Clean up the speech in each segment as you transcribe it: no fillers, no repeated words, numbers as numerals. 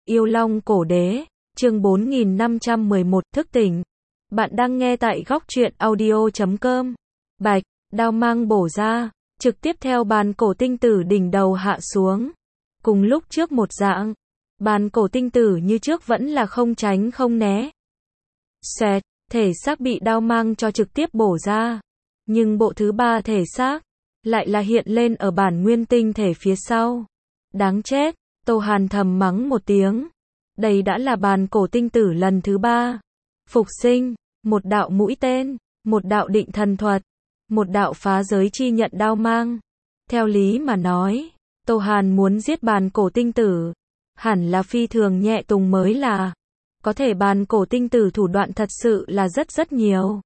Yêu Long Cổ Đế, chương 4511 thức tỉnh. Bạn đang nghe tại góc truyện audio.com. Bạch, đao mang bổ ra, trực tiếp theo bàn cổ tinh tử đỉnh đầu hạ xuống. Cùng lúc trước một dạng, bàn cổ tinh tử như trước vẫn là không tránh không né. Xoẹt, thể xác bị đao mang cho trực tiếp bổ ra. Nhưng bộ thứ ba thể xác, lại là hiện lên ở bản nguyên tinh thể phía sau. Đáng chết, Tô Hàn thầm mắng một tiếng. Đây đã là bàn cổ tinh tử lần thứ ba. Phục sinh, một đạo mũi tên, một đạo định thần thuật, một đạo phá giới chi nhận đao mang. Theo lý mà nói, Tô Hàn muốn giết bàn cổ tinh tử, hẳn là phi thường nhẹ tùng mới là. Có thể bàn cổ tinh tử thủ đoạn thật sự là rất nhiều.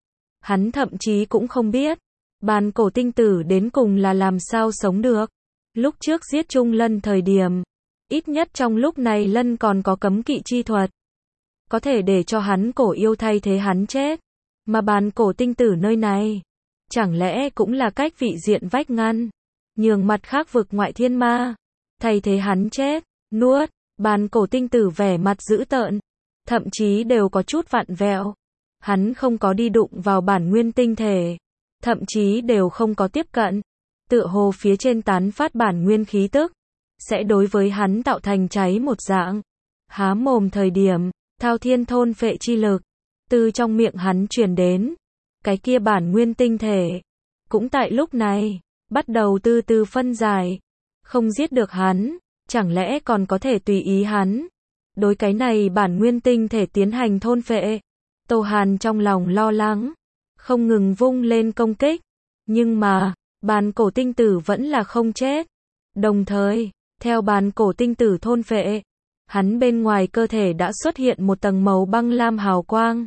Hắn thậm chí cũng không biết, bàn cổ tinh tử đến cùng là làm sao sống được. Lúc trước giết Trung Lân thời điểm, ít nhất trong lúc này Lân còn có cấm kỵ chi thuật. Có thể để cho hắn cổ yêu thay thế hắn chết. Mà bàn cổ tinh tử nơi này, chẳng lẽ cũng là cách vị diện vách ngăn, nhường mặt khác vực ngoại thiên ma, thay thế hắn chết, nuốt, bàn cổ tinh tử vẻ mặt dữ tợn, thậm chí đều có chút vặn vẹo. Hắn không có đi đụng vào bản nguyên tinh thể, thậm chí đều không có tiếp cận. Tựa hồ phía trên tán phát bản nguyên khí tức, sẽ đối với hắn tạo thành cháy một dạng. Há mồm thời điểm, thao thiên thôn phệ chi lực, từ trong miệng hắn truyền đến. Cái kia bản nguyên tinh thể, cũng tại lúc này, bắt đầu từ từ phân giải. Không giết được hắn, chẳng lẽ còn có thể tùy ý hắn. Đối cái này bản nguyên tinh thể tiến hành thôn phệ. Tô Hàn trong lòng lo lắng, không ngừng vung lên công kích. Nhưng mà, bàn cổ tinh tử vẫn là không chết. Đồng thời, theo bàn cổ tinh tử thôn phệ, hắn bên ngoài cơ thể đã xuất hiện một tầng màu băng lam hào quang.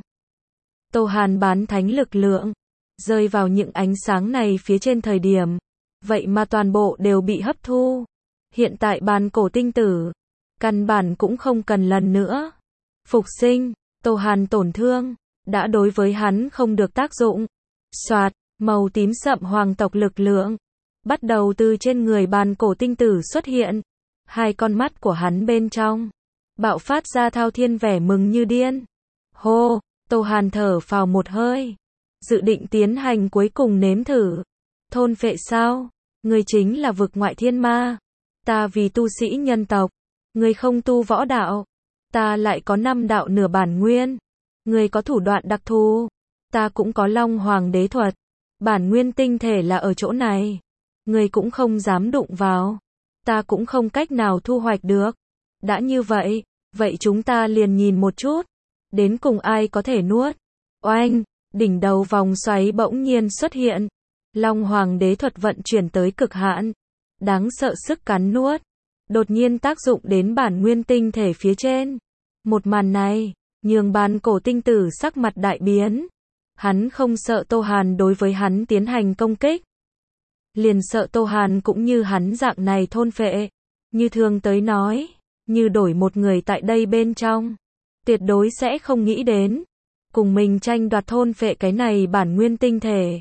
Tô Hàn bán thánh lực lượng, rơi vào những ánh sáng này phía trên thời điểm, vậy mà toàn bộ đều bị hấp thu. Hiện tại bàn cổ tinh tử, căn bản cũng không cần lần nữa phục sinh. Tô Hàn tổn thương, đã đối với hắn không được tác dụng. Soạt, màu tím sậm hoàng tộc lực lượng, bắt đầu từ trên người bàn cổ tinh tử xuất hiện. Hai con mắt của hắn bên trong, bạo phát ra thao thiên vẻ mừng như điên. Hô, Tô Hàn thở phào một hơi, dự định tiến hành cuối cùng nếm thử. Thôn phệ sao? Ngươi chính là vực ngoại thiên ma. Ta vì tu sĩ nhân tộc, ngươi không tu võ đạo. Ta lại có 5 đạo nửa bản nguyên. Ngươi có thủ đoạn đặc thù, ta cũng có Long Hoàng đế thuật. Bản nguyên tinh thể là ở chỗ này, ngươi cũng không dám đụng vào, ta cũng không cách nào thu hoạch được. Đã như vậy, vậy chúng ta liền nhìn một chút, đến cùng ai có thể nuốt. Oanh, đỉnh đầu vòng xoáy bỗng nhiên xuất hiện, Long Hoàng đế thuật vận chuyển tới cực hạn, đáng sợ sức cắn nuốt, đột nhiên tác dụng đến bản nguyên tinh thể phía trên. Một màn này, nhường bàn cổ tinh tử sắc mặt đại biến. Hắn không sợ Tô Hàn đối với hắn tiến hành công kích, liền sợ Tô Hàn cũng như hắn dạng này thôn phệ. Như thường tới nói, như đổi một người tại đây bên trong, tuyệt đối sẽ không nghĩ đến cùng mình tranh đoạt thôn phệ cái này bản nguyên tinh thể.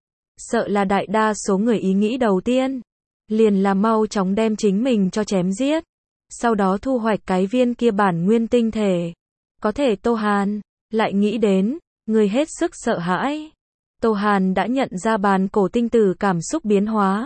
Sợ là đại đa số người ý nghĩ đầu tiên liền là mau chóng đem chính mình cho chém giết, sau đó thu hoạch cái viên kia bản nguyên tinh thể. Có thể Tô Hàn lại nghĩ đến, người hết sức sợ hãi. Tô Hàn đã nhận ra bàn cổ tinh tử cảm xúc biến hóa,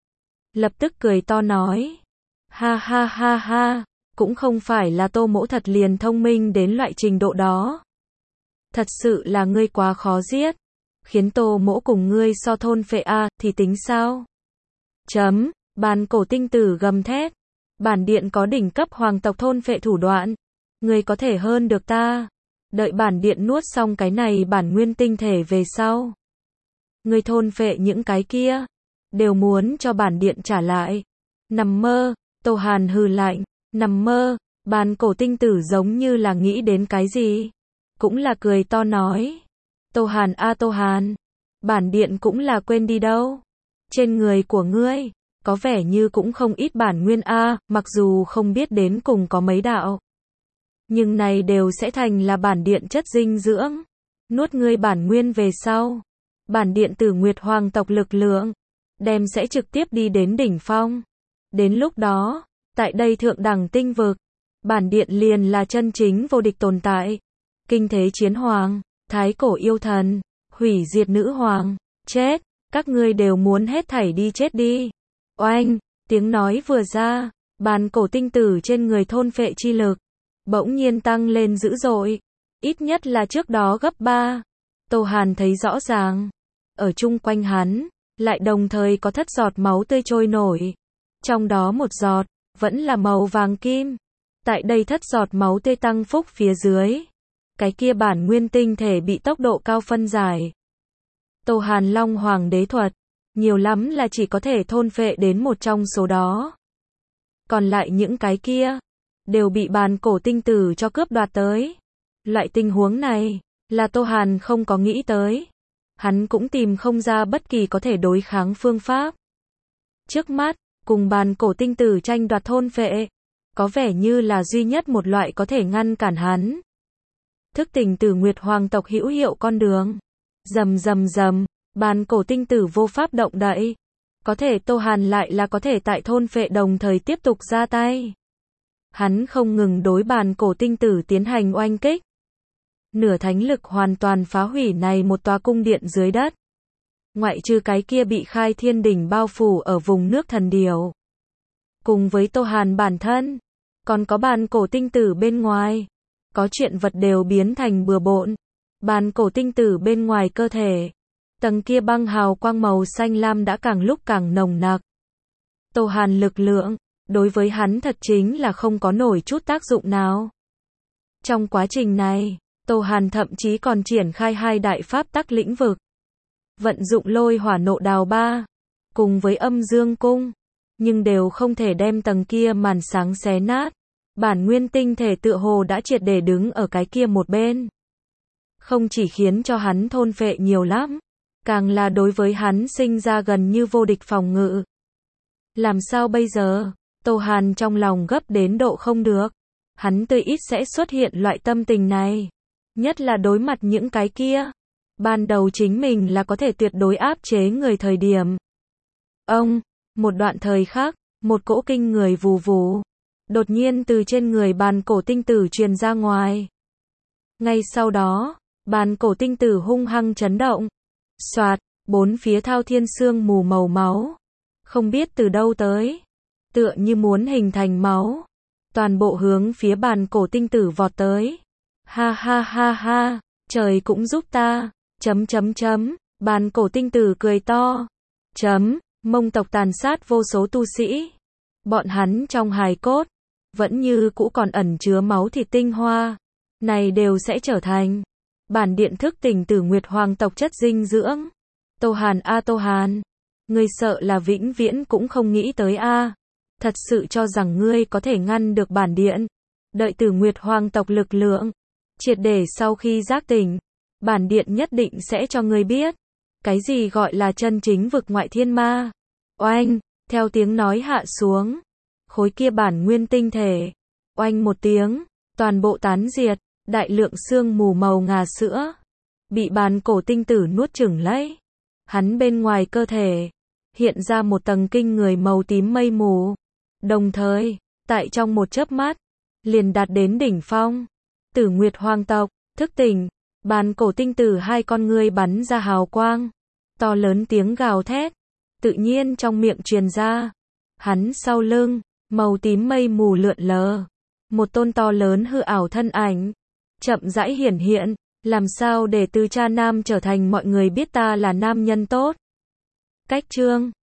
lập tức cười to nói, ha ha ha ha, cũng không phải là Tô mỗ thật liền thông minh đến loại trình độ đó. Thật sự là ngươi quá khó giết, khiến Tô mỗ cùng ngươi so thôn phệ a thì tính sao? Chấm, bàn cổ tinh tử gầm thét, bản điện có đỉnh cấp hoàng tộc thôn phệ thủ đoạn, ngươi có thể hơn được ta. Đợi bản điện nuốt xong cái này bản nguyên tinh thể về sau, ngươi thôn phệ những cái kia, đều muốn cho bản điện trả lại. Nằm mơ, Tô Hàn hừ lạnh, nằm mơ. Bàn cổ tinh tử giống như là nghĩ đến cái gì, cũng là cười to nói, Tô Hàn a Tô Hàn, bản điện cũng là quên đi đâu. Trên người của ngươi, có vẻ như cũng không ít bản nguyên a, mặc dù không biết đến cùng có mấy đạo, nhưng này đều sẽ thành là bản điện chất dinh dưỡng. Nuốt ngươi bản nguyên về sau, bản điện tử Nguyệt Hoàng tộc lực lượng, đem sẽ trực tiếp đi đến đỉnh phong. Đến lúc đó, tại đây thượng đẳng tinh vực, Bản điện liền là chân chính vô địch tồn tại. Kinh thế chiến hoàng, thái cổ yêu thần, hủy diệt nữ hoàng, chết, các ngươi đều muốn hết thảy đi chết đi. Oanh, tiếng nói vừa ra, bàn cổ tinh tử trên người thôn phệ chi lực, bỗng nhiên tăng lên dữ dội, ít nhất là trước đó gấp 3. Tô Hàn thấy rõ ràng, ở chung quanh hắn, lại đồng thời có thất giọt máu tươi trôi nổi. Trong đó một giọt, vẫn là màu vàng kim. Tại đây thất giọt máu tươi tăng phúc phía dưới. Cái kia bản nguyên tinh thể bị tốc độ cao phân giải. Tô Hàn Long Hoàng đế thuật, nhiều lắm là chỉ có thể thôn phệ đến một trong số đó. Còn lại những cái kia, đều bị bàn cổ tinh tử cho cướp đoạt tới. Loại tình huống này, là Tô Hàn không có nghĩ tới. Hắn cũng tìm không ra bất kỳ có thể đối kháng phương pháp. Trước mắt, cùng bàn cổ tinh tử tranh đoạt thôn phệ, có vẻ như là duy nhất một loại có thể ngăn cản hắn. Thức tỉnh Tử Nguyệt Hoàng tộc hữu hiệu con đường. Rầm rầm rầm, bàn cổ tinh tử vô pháp động đậy. Có thể Tô Hàn lại là có thể tại thôn phệ đồng thời tiếp tục ra tay. Hắn không ngừng đối bàn cổ tinh tử tiến hành oanh kích. Nửa thánh lực hoàn toàn phá hủy này một tòa cung điện dưới đất. Ngoại trừ cái kia bị khai thiên đỉnh bao phủ ở vùng nước thần điểu. Cùng với Tô Hàn bản thân, còn có bàn cổ tinh tử bên ngoài. Có chuyện vật đều biến thành bừa bộn. Bàn cổ tinh tử bên ngoài cơ thể. Tầng kia băng hào quang màu xanh lam đã càng lúc càng nồng nặc. Tô Hàn lực lượng, đối với hắn thật chính là không có nổi chút tác dụng nào. Trong quá trình này, Tô Hàn thậm chí còn triển khai 2 đại pháp tắc lĩnh vực. Vận dụng lôi hỏa nộ đào ba, cùng với âm dương cung, nhưng đều không thể đem tầng kia màn sáng xé nát. Bản nguyên tinh thể tựa hồ đã triệt để đứng ở cái kia một bên. Không chỉ khiến cho hắn thôn phệ nhiều lắm, càng là đối với hắn sinh ra gần như vô địch phòng ngự. Làm sao bây giờ? Tô Hàn trong lòng gấp đến độ không được. Hắn tươi ít sẽ xuất hiện loại tâm tình này. Nhất là đối mặt những cái kia. Ban đầu chính mình là có thể tuyệt đối áp chế người thời điểm. Một đoạn thời khác, một cỗ kinh người vù vù. Đột nhiên từ trên người bàn cổ tinh tử truyền ra ngoài. Ngay sau đó, bàn cổ tinh tử hung hăng chấn động. Soạt, bốn phía thao thiên sương mù màu máu. Không biết từ đâu tới. Tựa như muốn hình thành máu. Toàn bộ hướng phía bàn cổ tinh tử vọt tới. Ha ha ha ha, trời cũng giúp ta. Bàn cổ tinh tử cười to. Mông tộc tàn sát vô số tu sĩ. Bọn hắn trong hài cốt, vẫn như cũ còn ẩn chứa máu thịt tinh hoa. Này đều sẽ trở thành bản điện thức tỉnh Tử Nguyệt Hoàng tộc chất dinh dưỡng. Tô Hàn a Tô Hàn, ngươi sợ là vĩnh viễn cũng không nghĩ tới a. Thật sự cho rằng ngươi có thể ngăn được bản điện. Đợi Tử Nguyệt Hoàng tộc lực lượng triệt để sau khi giác tỉnh, bản điện nhất định sẽ cho ngươi biết cái gì gọi là chân chính vực ngoại thiên ma. Oanh, theo tiếng nói hạ xuống, khối kia bản nguyên tinh thể, oanh một tiếng, toàn bộ tán diệt, đại lượng sương mù màu ngà sữa bị bàn cổ tinh tử nuốt chửng lấy. Hắn bên ngoài cơ thể hiện ra một tầng kinh người màu tím mây mù, đồng thời tại trong một chớp mắt liền đạt đến đỉnh phong. Tử Nguyệt Hoàng tộc thức tỉnh, bàn cổ tinh tử 2 con ngươi bắn ra hào quang, to lớn tiếng gào thét tự nhiên trong miệng truyền ra. Hắn sau lưng, màu tím mây mù lượn lờ, một tôn to lớn hư ảo thân ảnh chậm rãi hiển hiện. Làm sao để từ cha nam trở thành mọi người biết ta là nam nhân tốt? Cách chương